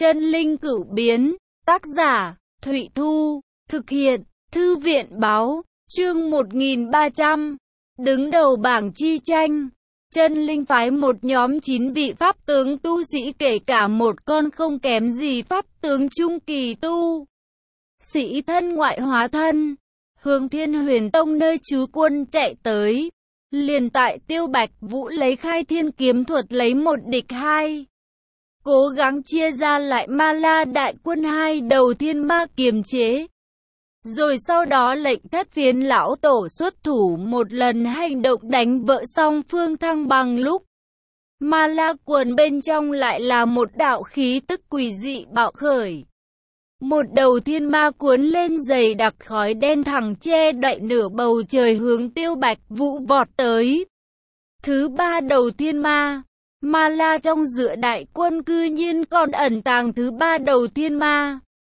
Chân linh cửu biến, tác giả, Thụy Thu, thực hiện, Thư viện báo, chương 1300, đứng đầu bảng chi tranh. Chân linh phái một nhóm 9 vị pháp tướng tu sĩ, kể cả một con không kém gì pháp tướng trung kỳ tu sĩ thân ngoại hóa thân, hướng Thiên Huyền Tông nơi trú quân chạy tới. Liền tại Tiêu Bạch Vũ lấy khai thiên kiếm thuật lấy một địch hai, cố gắng chia ra lại Ma La đại quân hai đầu thiên ma kiềm chế. Rồi sau đó lệnh Thất Phiến lão tổ xuất thủ một lần hành động đánh vỡ song phương thăng bằng lúc Ma La quần bên trong lại là một đạo khí tức quỷ dị bạo khởi. Một đầu thiên ma cuốn lên dày đặc khói đen thẳng che đậy nửa bầu trời hướng Tiêu Bạch Vũ vọt tới. Thứ ba đầu thiên ma, Ma La trong giữa đại quân cư nhiên còn ẩn tàng thứ ba đầu thiên ma.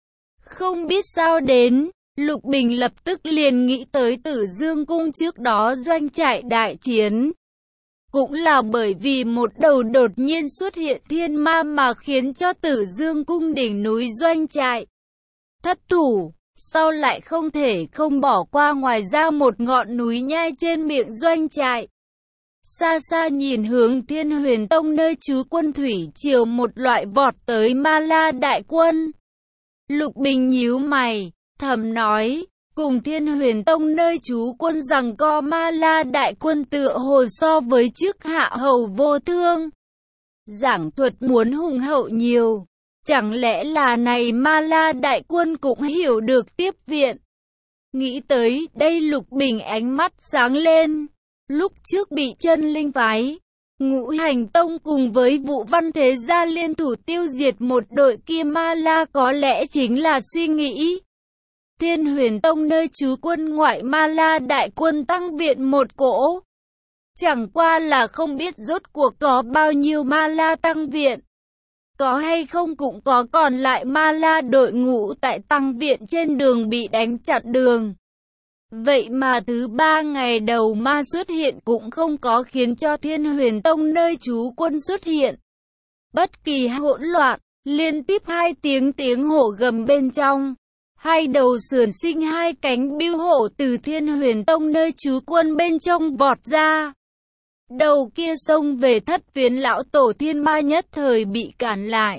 Không biết sao đến, Lục Bình lập tức liền nghĩ tới Tử Dương Cung trước đó doanh trại đại chiến. Cũng là bởi vì một đầu đột nhiên xuất hiện thiên ma mà khiến cho Tử Dương Cung đỉnh núi doanh trại thất thủ, sau lại không thể không bỏ qua, ngoài ra một ngọn núi nhai trên miệng doanh trại. Xa xa nhìn hướng Thiên Huyền Tông nơi trú quân thủy triều một loại vọt tới Ma La đại quân. Lục Bình nhíu mày, thầm nói, cùng Thiên Huyền Tông nơi trú quân giằng co Ma La đại quân tựa hồ so với trước hạ hầu vô thương. Giảng thuật muốn hùng hậu nhiều. Chẳng lẽ là này Ma La đại quân cũng hiểu được tiếp viện? Nghĩ tới đây, Lục Bình ánh mắt sáng lên. Lúc trước bị Chân linh phái, Ngũ Hành Tông cùng với Vũ Văn Thế Gia liên thủ tiêu diệt một đội kia Ma La, có lẽ chính là suy nghĩ Thiên Huyền Tông nơi trú quân ngoại Ma La đại quân tăng viện một cỗ. Chẳng qua là không biết rốt cuộc có bao nhiêu Ma La tăng viện. Có hay không cũng có còn lại Ma La đội ngũ tại tăng viện trên đường bị đánh chặn đường. Vậy mà thứ ba ngày đầu ma xuất hiện cũng không có khiến cho Thiên Huyền Tông nơi trú quân xuất hiện bất kỳ hỗn loạn. Liên tiếp hai tiếng hổ gầm bên trong, hai đầu sườn sinh hai cánh bưu hổ từ Thiên Huyền Tông nơi trú quân bên trong vọt ra. Đầu kia xông về Thất Phiến lão tổ thiên ma nhất thời bị cản lại.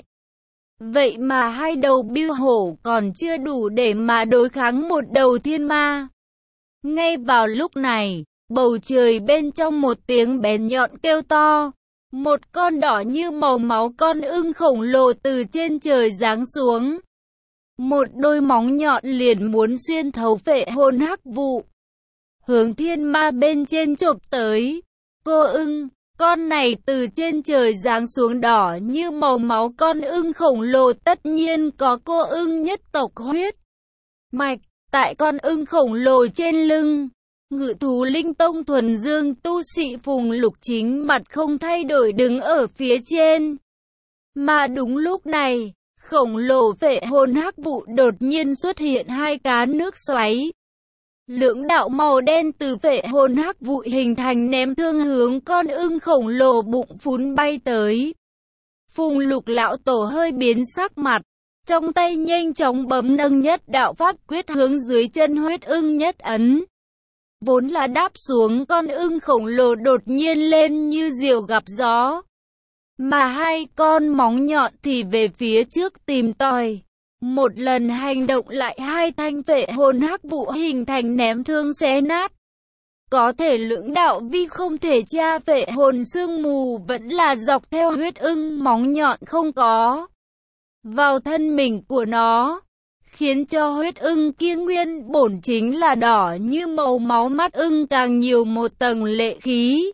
Vậy mà hai đầu bưu hổ còn chưa đủ để mà đối kháng một đầu thiên ma. Ngay vào lúc này, bầu trời bên trong một tiếng bén nhọn kêu to. Một con đỏ như màu máu con ưng khổng lồ từ trên trời giáng xuống. Một đôi móng nhọn liền muốn xuyên thấu phệ hồn hắc vụ, hướng thiên ma bên trên chộp tới. Cô ưng, con này từ trên trời giáng xuống đỏ như màu máu con ưng khổng lồ tất nhiên có cô ưng nhất tộc huyết mạch. Tại con ưng khổng lồ trên lưng, Ngự Thú Linh Tông thuần dương tu sĩ Phùng Lục chính mặt không thay đổi đứng ở phía trên. Mà đúng lúc này, khổng lồ phệ hồn hắc vụ đột nhiên xuất hiện hai cá nước xoáy. Lưỡng đạo màu đen từ phệ hồn hắc vụ hình thành ném thương hướng con ưng khổng lồ bụng phún bay tới. Phùng Lục lão tổ hơi biến sắc mặt, trong tay nhanh chóng bấm nâng nhất đạo pháp quyết hướng dưới chân huyết ưng nhất ấn. Vốn là đáp xuống con ưng khổng lồ đột nhiên lên như diều gặp gió. Mà hai con móng nhọn thì về phía trước tìm tòi. Một lần hành động lại hai thanh phệ hồn hắc vụ hình thành ném thương xé nát. Có thể lưỡng đạo vi không thể tra phệ hồn sương mù vẫn là dọc theo huyết ưng móng nhọn không có vào thân mình của nó, khiến cho huyết ưng kia nguyên bổn chính là đỏ như màu máu mắt ưng càng nhiều một tầng lệ khí.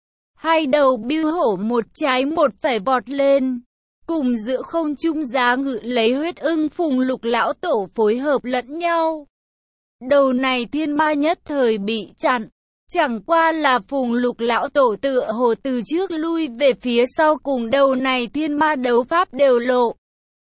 Hai đầu bưu hổ một trái một phải vọt lên, cùng giữa không trung giá ngự lấy huyết ưng Phùng Lục lão tổ phối hợp lẫn nhau. Đầu này thiên ma nhất thời bị chặn, chẳng qua là Phùng Lục lão tổ tựa hồ từ trước lui về phía sau, cùng đầu này thiên ma đấu pháp đều lộ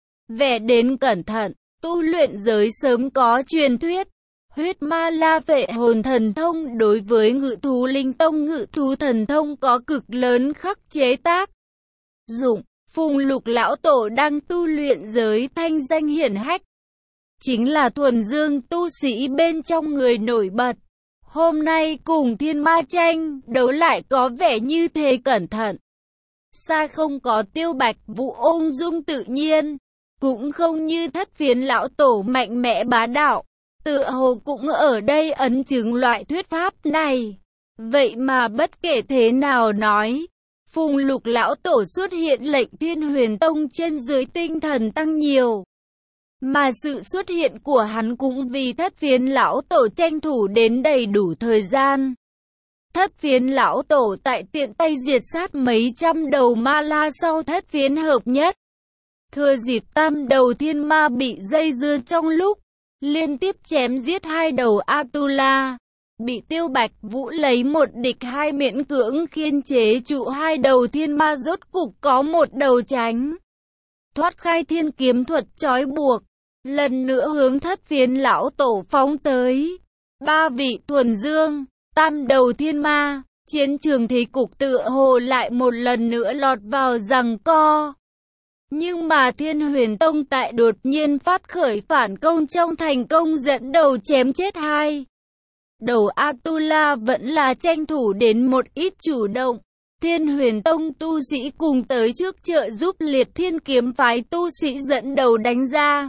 vẻ đến cẩn thận. Tu luyện giới sớm có truyền thuyết, huyết ma la phệ hồn thần thông đối với Ngự Thú Linh Tông Ngự Thú thần thông có cực lớn khắc chế tác dụng. Phùng Lục lão tổ đang tu luyện giới thanh danh hiển hách, chính là thuần dương tu sĩ bên trong người nổi bật. Hôm nay cùng thiên ma tranh đấu lại có vẻ như thế cẩn thận. Xa không có Tiêu Bạch Vũ ung dung tự nhiên, cũng không như Thất Phiến lão tổ mạnh mẽ bá đạo. Tựa hồ cũng ở đây ấn chứng loại thuyết pháp này. Vậy mà bất kể thế nào nói, Phùng Lục lão tổ xuất hiện lệnh Thiên Huyền Tông trên dưới tinh thần tăng nhiều. Mà sự xuất hiện của hắn cũng vì Thất Phiến lão tổ tranh thủ đến đầy đủ thời gian. Thất Phiến lão tổ tại tiện tay diệt sát mấy trăm đầu ma la sau Thất Phiến hợp nhất. Thừa dịp tam đầu thiên ma bị dây dưa trong lúc liên tiếp chém giết hai đầu Atula, bị Tiêu Bạch Vũ lấy một địch hai miễn cưỡng khiên chế trụ hai đầu thiên ma, rốt cục có một đầu tránh thoát khai thiên kiếm thuật trói buộc, lần nữa hướng Thất Phiến lão tổ phóng tới. Ba vị thuần dương, tam đầu thiên ma, chiến trường thế cục tựa hồ lại một lần nữa lọt vào giằng co. Nhưng mà Thiên Huyền Tông tại đột nhiên phát khởi phản công trong thành công dẫn đầu chém chết hai đầu Atula, vẫn là tranh thủ đến một ít chủ động. Thiên Huyền Tông tu sĩ cùng tới trước trợ giúp Liệt Thiên kiếm phái tu sĩ dẫn đầu đánh ra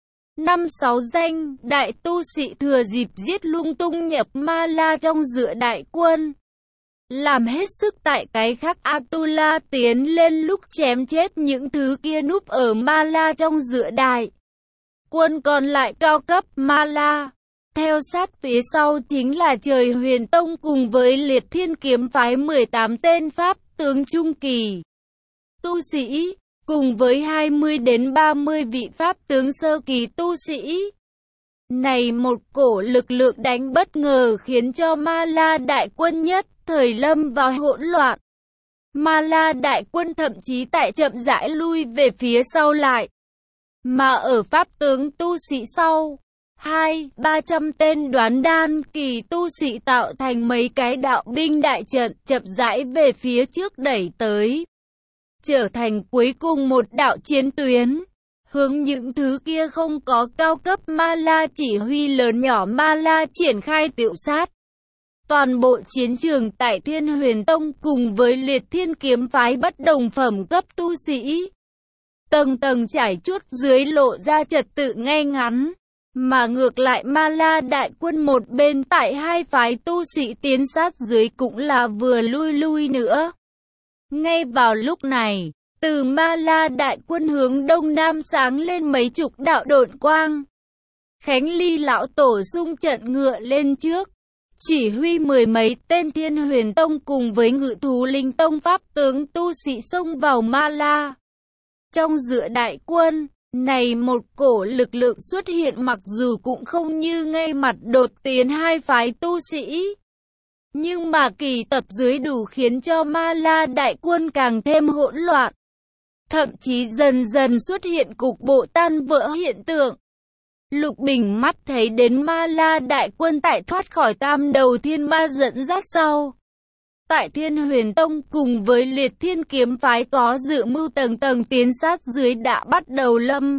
5-6 danh đại tu sĩ, thừa dịp giết lung tung nhập ma la trong giữa đại quân, làm hết sức tại cái khác Atula tiến lên lúc chém chết những thứ kia núp ở ma la trong giữa đại quân còn lại cao cấp ma la. Theo sát phía sau chính là Trời Huyền Tông cùng với Liệt Thiên kiếm phái 18 tên pháp tướng trung kỳ tu sĩ, cùng với 20 đến 30 vị pháp tướng sơ kỳ tu sĩ. Này một cổ lực lượng đánh bất ngờ khiến cho ma la đại quân nhất thời lâm vào hỗn loạn. Ma la đại quân thậm chí tại chậm rãi lui về phía sau lại. Mà ở pháp tướng tu sĩ sau, 200-300 tên đoán đan kỳ tu sĩ tạo thành mấy cái đạo binh đại trận chậm rãi về phía trước đẩy tới, trở thành cuối cùng một đạo chiến tuyến, hướng những thứ kia không có cao cấp ma la chỉ huy lớn nhỏ ma la triển khai tiểu sát. Toàn bộ chiến trường tại Thiên Huyền Tông cùng với Liệt Thiên kiếm phái bất đồng phẩm cấp tu sĩ, tầng tầng trải chuốt dưới lộ ra trật tự ngay ngắn. Mà ngược lại ma la đại quân một bên tại hai phái tu sĩ tiến sát dưới cũng là vừa lui nữa. Ngay vào lúc này, từ ma la đại quân hướng đông nam sáng lên mấy chục đạo độn quang. Khánh Ly lão tổ xung trận ngựa lên trước, chỉ huy mười mấy tên Thiên Huyền Tông cùng với Ngự Thú Linh Tông pháp tướng tu sĩ xông vào ma la. Trong giữa đại quân này, một cổ lực lượng xuất hiện, mặc dù cũng không như ngay mặt đột tiến hai phái tu sĩ, nhưng mà kỳ tập dưới đủ khiến cho ma la đại quân càng thêm hỗn loạn. Thậm chí dần dần xuất hiện cục bộ tan vỡ hiện tượng. Lục Bình mắt thấy đến ma la đại quân tại thoát khỏi tam đầu thiên ma dẫn dắt sau. Tại Thiên Huyền Tông cùng với Liệt Thiên kiếm phái có dự mưu tầng tầng tiến sát dưới đã bắt đầu lâm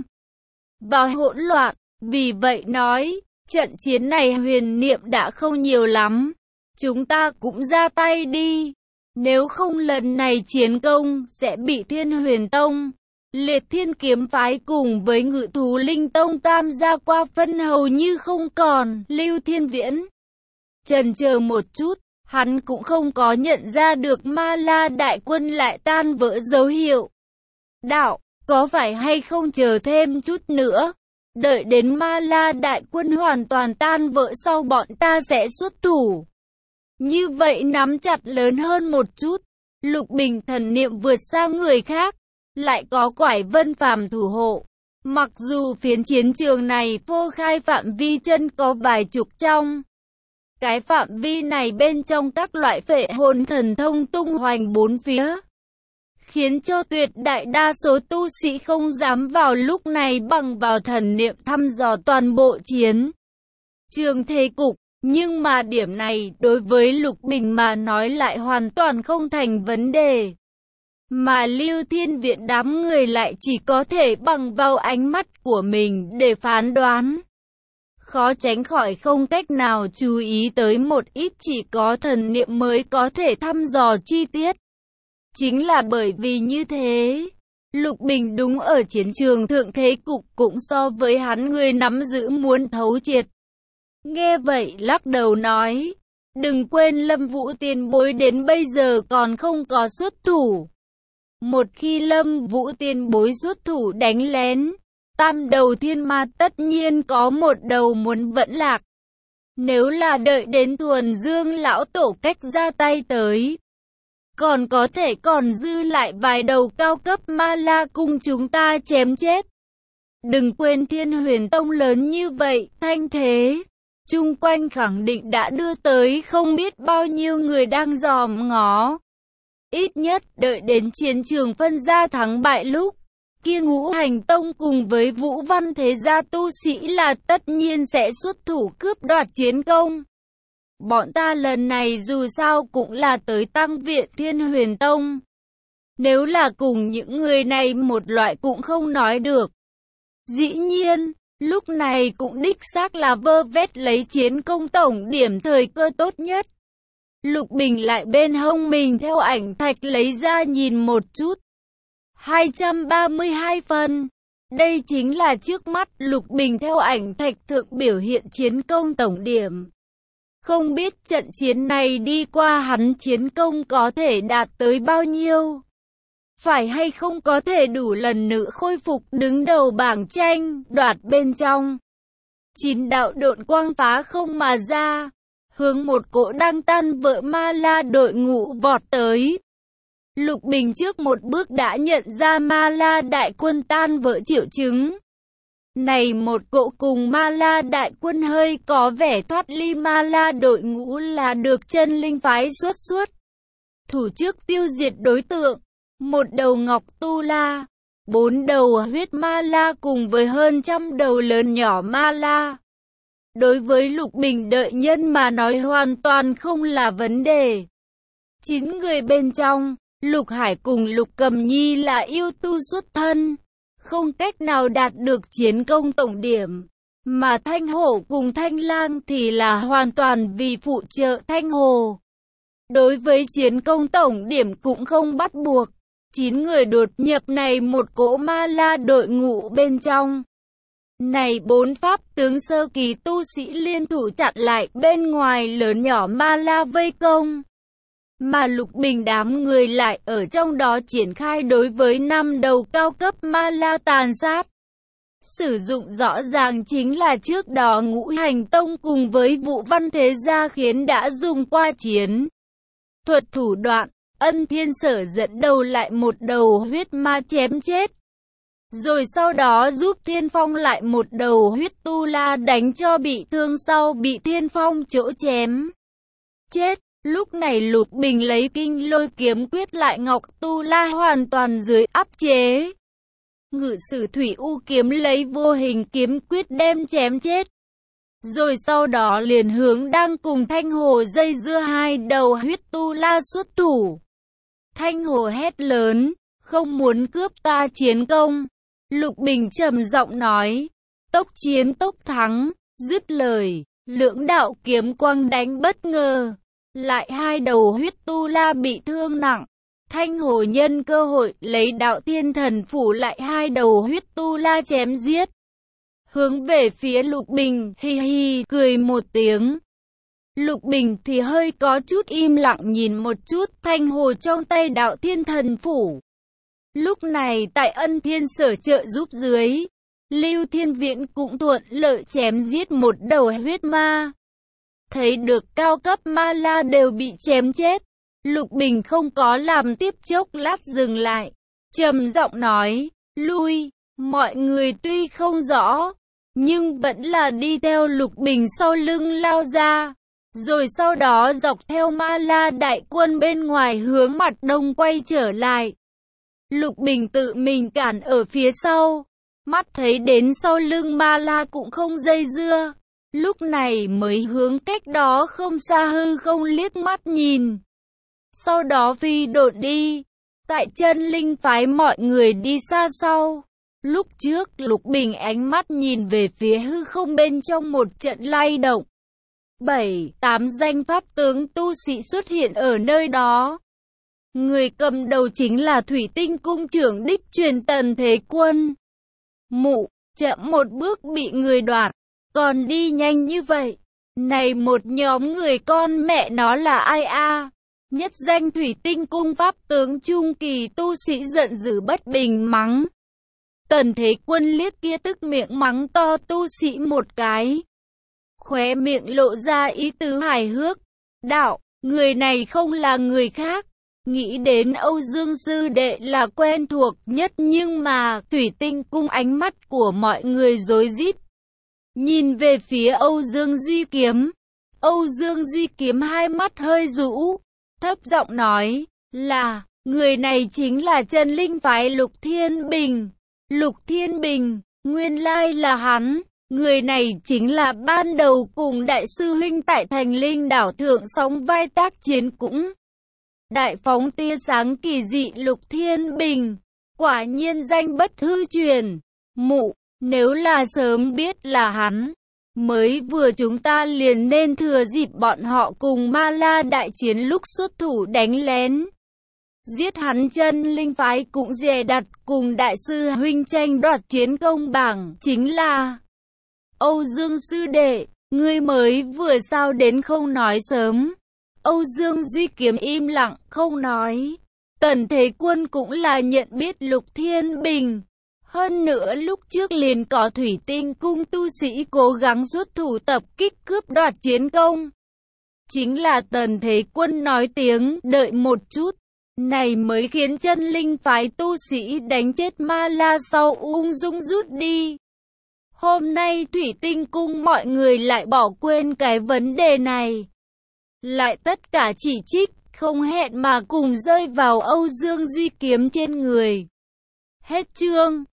vào hỗn loạn. Vì vậy nói, trận chiến này huyền niệm đã không nhiều lắm. Chúng ta cũng ra tay đi. Nếu không lần này chiến công sẽ bị Thiên Huyền Tông, Liệt Thiên kiếm phái cùng với Ngự Thú Linh Tông tam gia qua phân hầu như không còn. Lưu Thiên Viễn chần chờ một chút, hắn cũng không có nhận ra được ma la đại quân lại tan vỡ dấu hiệu. Đạo, có phải hay không chờ thêm chút nữa, đợi đến ma la đại quân hoàn toàn tan vỡ sau bọn ta sẽ xuất thủ. Như vậy nắm chặt lớn hơn một chút. Lục Bình thần niệm vượt xa người khác, lại có Quải Vân Phàm thủ hộ. Mặc dù phiến chiến trường này phô khai phạm vi chân có vài chục trong. Cái phạm vi này bên trong các loại phệ hồn thần thông tung hoành bốn phía, khiến cho tuyệt đại đa số tu sĩ không dám vào lúc này bằng vào thần niệm thăm dò toàn bộ chiến trường thế cục. Nhưng mà điểm này đối với Lục Bình mà nói lại hoàn toàn không thành vấn đề. mà Lưu Thiên Viễn đám người lại chỉ có thể bằng vào ánh mắt của mình để phán đoán. Khó tránh khỏi không cách nào chú ý tới một ít, chỉ có thần niệm mới có thể thăm dò chi tiết. Chính là bởi vì như thế, Lục Bình đúng ở chiến trường thượng thế cục cũng so với hắn người nắm giữ muốn thấu triệt. Nghe vậy lắc đầu nói, đừng quên Lâm Vũ tiền bối đến bây giờ còn không có xuất thủ. Một khi Lâm Vũ tiền bối xuất thủ đánh lén, tam đầu thiên ma tất nhiên có một đầu muốn vẫn lạc. Nếu là đợi đến Thuần Dương lão tổ cách ra tay tới, còn có thể còn dư lại vài đầu cao cấp ma la cùng chúng ta chém chết. Đừng quên Thiên Huyền Tông lớn như vậy, thanh thế chung quanh khẳng định đã đưa tới không biết bao nhiêu người đang dòm ngó. Ít nhất đợi đến chiến trường phân ra thắng bại lúc kia Ngũ Hành Tông cùng với Vũ Văn thế gia tu sĩ là tất nhiên sẽ xuất thủ cướp đoạt chiến công. Bọn ta lần này dù sao cũng là tới tăng viện Thiên Huyền Tông. Nếu là cùng những người này một loại cũng không nói được. Dĩ nhiên, lúc này cũng đích xác là vơ vét lấy chiến công tổng điểm thời cơ tốt nhất. Lục Bình lại bên hông mình theo ảnh thạch lấy ra nhìn một chút. 232 phân. Đây chính là trước mắt Lục Bình theo ảnh thạch thượng biểu hiện chiến công tổng điểm. Không biết trận chiến này đi qua hắn chiến công có thể đạt tới bao nhiêu? Phải hay không có thể đủ lần nữa khôi phục đứng đầu bảng tranh, đoạt bên trong. 9 đạo độn quang phá không mà ra, hướng một cỗ đang tan vỡ ma la đội ngũ vọt tới. Lục Bình trước một bước đã nhận ra ma la đại quân tan vỡ triệu chứng. Này một cỗ cùng ma la đại quân hơi có vẻ thoát ly ma la đội ngũ là được chân linh phái xuất. Thủ trước tiêu diệt đối tượng, một đầu ngọc tu la, 4 đầu huyết ma la cùng với hơn trăm đầu lớn nhỏ ma la. Đối với Lục Bình đợi nhân mà nói hoàn toàn không là vấn đề. 9 người bên trong, Lục Hải cùng Lục Cầm Nhi là yêu tu xuất thân, không cách nào đạt được chiến công tổng điểm. Mà Thanh Hổ cùng Thanh Lang thì là hoàn toàn vì phụ trợ Thanh Hồ. Đối với chiến công tổng điểm cũng không bắt buộc. 9 người đột nhập này một cỗ ma la đội ngũ bên trong. Này 4 pháp tướng sơ kỳ tu sĩ liên thủ chặn lại bên ngoài lớn nhỏ ma la vây công. Mà Lục Bình đám người lại ở trong đó triển khai đối với 5 đầu cao cấp ma la tàn sát. Sử dụng rõ ràng chính là trước đó Ngũ Hành Tông cùng với Vũ Văn thế gia khiến đã dùng qua chiến thuật thủ đoạn. Ân Thiên Sở dẫn đầu lại một đầu huyết ma chém chết. Rồi sau đó giúp Thiên Phong lại một đầu huyết tu la đánh cho bị thương sau bị Thiên Phong chỗ chém chết. Lúc này Lục Bình lấy kinh lôi kiếm quyết lại ngọc tu la hoàn toàn dưới áp chế. Ngự sử thủy u kiếm lấy vô hình kiếm quyết đem chém chết. Rồi sau đó liền hướng đang cùng Thanh Hồ dây dưa 2 đầu huyết tu la xuất thủ. Thanh Hồ hét lớn, không muốn cướp ta chiến công. Lục Bình trầm giọng nói, tốc chiến tốc thắng, dứt lời, lưỡng đạo kiếm quang đánh bất ngờ. Lại 2 đầu huyết tu la bị thương nặng. Thanh Hồ nhân cơ hội lấy đạo tiên thần phủ lại 2 đầu huyết tu la chém giết. Hướng về phía Lục Bình, hi hi, cười một tiếng. Lục Bình thì hơi có chút im lặng nhìn một chút Thanh Hồ trong tay đạo thiên thần phủ. Lúc này tại Ân Thiên Sở trợ giúp dưới, Lưu Thiên Viễn cũng thuận lợi chém giết một đầu huyết ma. Thấy được cao cấp ma la đều bị chém chết, Lục Bình không có làm tiếp chốc lát dừng lại. Trầm giọng nói, lui, mọi người tuy không rõ, nhưng vẫn là đi theo Lục Bình sau lưng lao ra. Rồi sau đó dọc theo ma la đại quân bên ngoài hướng mặt đông quay trở lại. Lục Bình tự mình cản ở phía sau, mắt thấy đến sau lưng ma la cũng không dây dưa. Lúc này mới hướng cách đó không xa hư không liếc mắt nhìn. Sau đó phi độn đi. Tại Chân Linh phái mọi người đi xa sau. Lúc trước Lục Bình ánh mắt nhìn về phía hư không bên trong một trận lay động. 7-8 danh pháp tướng tu sĩ xuất hiện ở nơi đó. Người cầm đầu chính là Thủy Tinh cung trưởng đích truyền Tần Thế Quân. Mụ, chậm một bước bị người đoạt, còn đi nhanh như vậy. Này một nhóm người con mẹ nó là ai a? Nhất danh Thủy Tinh cung pháp tướng trung kỳ tu sĩ giận dữ bất bình mắng. Tần Thế Quân liếc kia tức miệng mắng to tu sĩ một cái. Khóe miệng lộ ra ý tứ hài hước. Đạo, người này không là người khác. Nghĩ đến Âu Dương sư đệ là quen thuộc nhất, nhưng mà Thủy Tinh cung ánh mắt của mọi người rối rít. Nhìn về phía Âu Dương Duy Kiếm. Âu Dương Duy Kiếm hai mắt hơi rũ, thấp giọng nói là, người này chính là Chân Linh phái Lục Thiên Bình. Lục Thiên Bình, nguyên lai là hắn. Người này chính là ban đầu cùng đại sư huynh tại Thành Linh đảo thượng sóng vai tác chiến cũng đại phóng tia sáng kỳ dị Lục Thiên Bình. Quả nhiên danh bất hư truyền. Mụ, nếu là sớm biết là hắn, mới vừa chúng ta liền nên thừa dịp bọn họ cùng Ma La đại chiến lúc xuất thủ đánh lén. Giết hắn. Chân Linh phái cũng dè đặt cùng đại sư huynh tranh đoạt chiến công bảng, chính là Âu Dương sư đệ, ngươi mới vừa sao đến không nói sớm. Âu Dương Duy Kiếm im lặng không nói. Tần Thế Quân cũng là nhận biết Lục Thiên Bình. Hơn nữa lúc trước liền có Thủy Tinh cung tu sĩ cố gắng xuất thủ tập kích cướp đoạt chiến công. Chính là Tần Thế Quân nói tiếng đợi một chút, này mới khiến Chân Linh phái tu sĩ đánh chết Ma La sau ung dung rút đi. Hôm nay Thủy Tinh cung mọi người lại bỏ quên cái vấn đề này. Lại tất cả chỉ trích, không hẹn mà cùng rơi vào Âu Dương Duy Kiếm trên người. Hết chương.